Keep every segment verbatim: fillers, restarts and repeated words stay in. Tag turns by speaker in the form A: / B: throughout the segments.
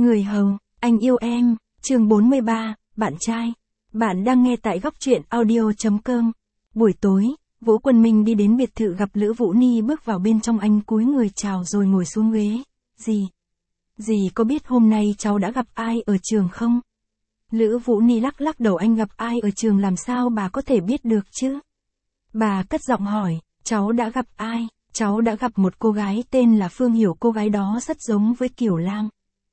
A: Người hầu, anh yêu em, chương bốn mươi ba, bạn trai. Bạn đang nghe tại góc truyện audio.com. Buổi tối, Vũ Quân Minh đi đến biệt thự gặp Lữ Vũ Ni, bước vào bên trong, anh cúi người chào rồi ngồi xuống ghế. Dì, dì có biết hôm nay cháu đã gặp ai ở trường không? Lữ Vũ Ni lắc lắc đầu, anh gặp ai ở trường làm sao bà có thể biết được chứ? Bà cất giọng hỏi, cháu đã gặp ai? Cháu đã gặp một cô gái tên là Phương Hiểu, cô gái đó rất giống với Kiều Lam.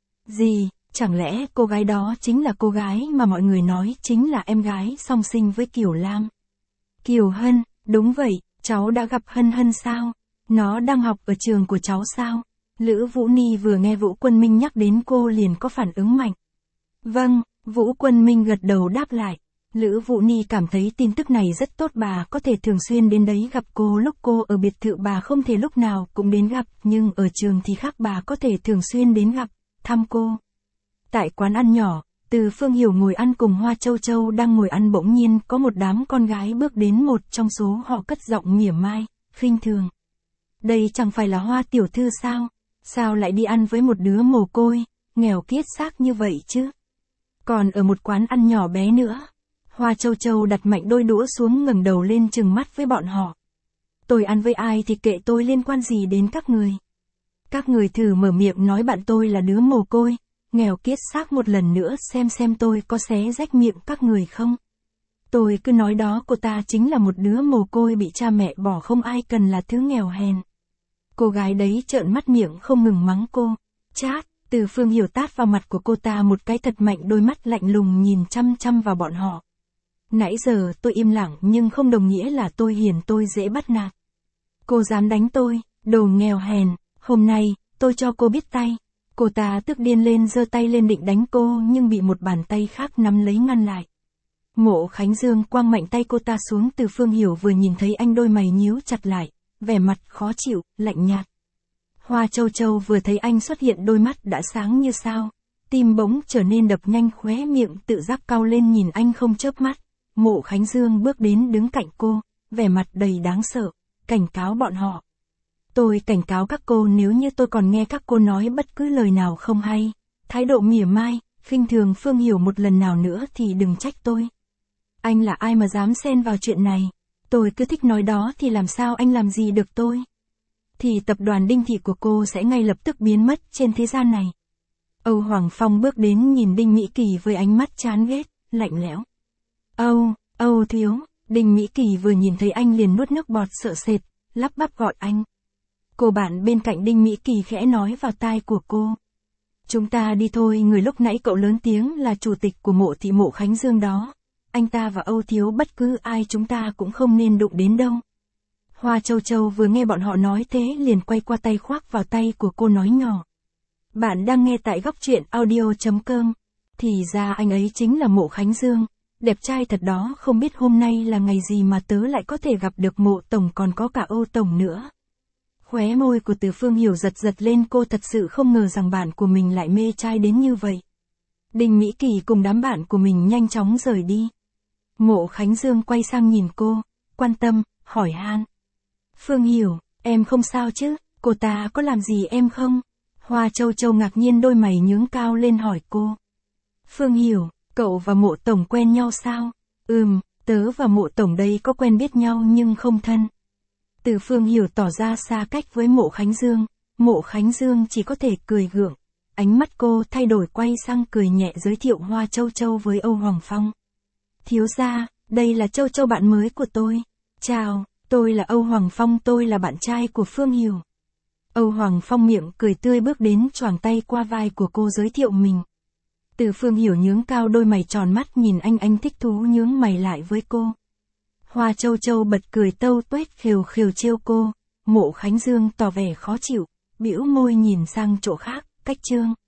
A: Dì, chẳng lẽ cô gái đó chính là cô gái mà mọi người nói chính là em gái song sinh với Kiều Lam? Kiều Hân, đúng vậy, cháu đã gặp Hân Hân sao? Nó đang học ở trường của cháu sao? Lữ Vũ Ni vừa nghe Vũ Quân Minh nhắc đến cô liền có phản ứng mạnh. Vâng, Vũ Quân Minh gật đầu đáp lại. Lữ Vũ Ni cảm thấy tin tức này rất tốt, bà có thể thường xuyên đến đấy gặp cô. Lúc cô ở biệt thự bà không thể lúc nào cũng đến gặp, nhưng ở trường thì khác, bà có thể thường xuyên đến gặp, thăm cô. Tại quán ăn nhỏ, Từ Phương Hiểu ngồi ăn cùng Hoa Châu Châu đang ngồi ăn, bỗng nhiên có một đám con gái bước đến, một trong số họ cất giọng mỉa mai, khinh thường. Đây chẳng phải là Hoa tiểu thư sao? Sao lại đi ăn với một đứa mồ côi, nghèo kiết xác như vậy chứ? Còn ở một quán ăn nhỏ bé nữa. Hoa Châu Châu đặt mạnh đôi đũa xuống, ngẩng đầu lên trừng mắt với bọn họ. Tôi ăn với ai thì kệ tôi, liên quan gì đến các người? Các người thử mở miệng nói bạn tôi là đứa mồ côi, nghèo kiết xác một lần nữa, xem xem tôi có xé rách miệng các người không? Tôi cứ nói đó, cô ta chính là một đứa mồ côi bị cha mẹ bỏ, không ai cần là thứ nghèo hèn. Cô gái đấy trợn mắt miệng không ngừng mắng cô. Chát, Từ Phương Hiểu tát vào mặt của cô ta một cái thật mạnh, đôi mắt lạnh lùng nhìn chăm chăm vào bọn họ. Nãy giờ tôi im lặng nhưng không đồng nghĩa là tôi hiền, tôi dễ bắt nạt. Cô dám đánh tôi, đồ nghèo hèn, hôm nay, tôi cho cô biết tay. Cô ta tức điên lên, giơ tay lên định đánh cô nhưng bị một bàn tay khác nắm lấy ngăn lại. Mộ Khánh Dương quăng mạnh tay cô ta xuống. Từ Phương Hiểu vừa nhìn thấy anh, đôi mày nhíu chặt lại, vẻ mặt khó chịu, lạnh nhạt. Hoa Châu Châu vừa thấy anh xuất hiện, đôi mắt đã sáng như sao, tim bỗng trở nên đập nhanh, khóe miệng tự giác cau lên nhìn anh không chớp mắt. Mộ Khánh Dương bước đến đứng cạnh cô, vẻ mặt đầy đáng sợ, cảnh cáo bọn họ. Tôi cảnh cáo các cô, nếu như tôi còn nghe các cô nói bất cứ lời nào không hay, thái độ mỉa mai, khinh thường Phương Hiểu một lần nào nữa thì đừng trách tôi. Anh là ai mà dám xen vào chuyện này? Tôi cứ thích nói đó thì làm sao anh làm gì được tôi? Thì tập đoàn Đinh Thị của cô sẽ ngay lập tức biến mất trên thế gian này. Âu Hoàng Phong bước đến nhìn Đinh Mỹ Kỳ với ánh mắt chán ghét, lạnh lẽo. Âu, Âu thiếu, Đinh Mỹ Kỳ vừa nhìn thấy anh liền nuốt nước bọt sợ sệt, lắp bắp gọi anh. Cô bạn bên cạnh Đinh Mỹ Kỳ khẽ nói vào tai của cô. Chúng ta đi thôi, người lúc nãy cậu lớn tiếng là chủ tịch của Mộ Thị, Mộ Khánh Dương đó. Anh ta và Âu thiếu bất cứ ai chúng ta cũng không nên đụng đến đâu. Hoa Châu Châu vừa nghe bọn họ nói thế liền quay qua tay khoác vào tay của cô nói nhỏ. Bạn đang nghe tại góc truyện audio.com. Thì ra anh ấy chính là Mộ Khánh Dương. Đẹp trai thật đó, không biết hôm nay là ngày gì mà tớ lại có thể gặp được Mộ Tổng, còn có cả Âu Tổng nữa. Khóe môi của Từ Phương Hiểu giật giật lên, cô thật sự không ngờ rằng bạn của mình lại mê trai đến như vậy. Đinh Mỹ Kỳ cùng đám bạn của mình nhanh chóng rời đi. Mộ Khánh Dương quay sang nhìn cô, quan tâm, hỏi han. Phương Hiểu, em không sao chứ, cô ta có làm gì em không? Hoa Châu Châu ngạc nhiên, đôi mày nhướng cao lên hỏi cô. Phương Hiểu, cậu và Mộ Tổng quen nhau sao? Ừm, tớ và Mộ Tổng đây có quen biết nhau nhưng không thân. Từ Phương Hiểu tỏ ra xa cách với Mộ Khánh Dương. Mộ Khánh Dương chỉ có thể cười gượng. Ánh mắt cô thay đổi, quay sang cười nhẹ giới thiệu Hoa Châu Châu với Âu Hoàng Phong. Thiếu gia, đây là Châu Châu bạn mới của tôi. Chào, tôi là Âu Hoàng Phong, tôi là bạn trai của Phương Hiểu. Âu Hoàng Phong miệng cười tươi bước đến, choàng tay qua vai của cô giới thiệu mình. Từ Phương Hiểu nhướng cao đôi mày tròn mắt nhìn anh, anh thích thú nhướng mày lại với cô. Hoa Châu Châu bật cười tâu tuét khều khều trêu cô. Mộ Khánh Dương tỏ vẻ khó chịu, bĩu môi nhìn sang chỗ khác, cách chương.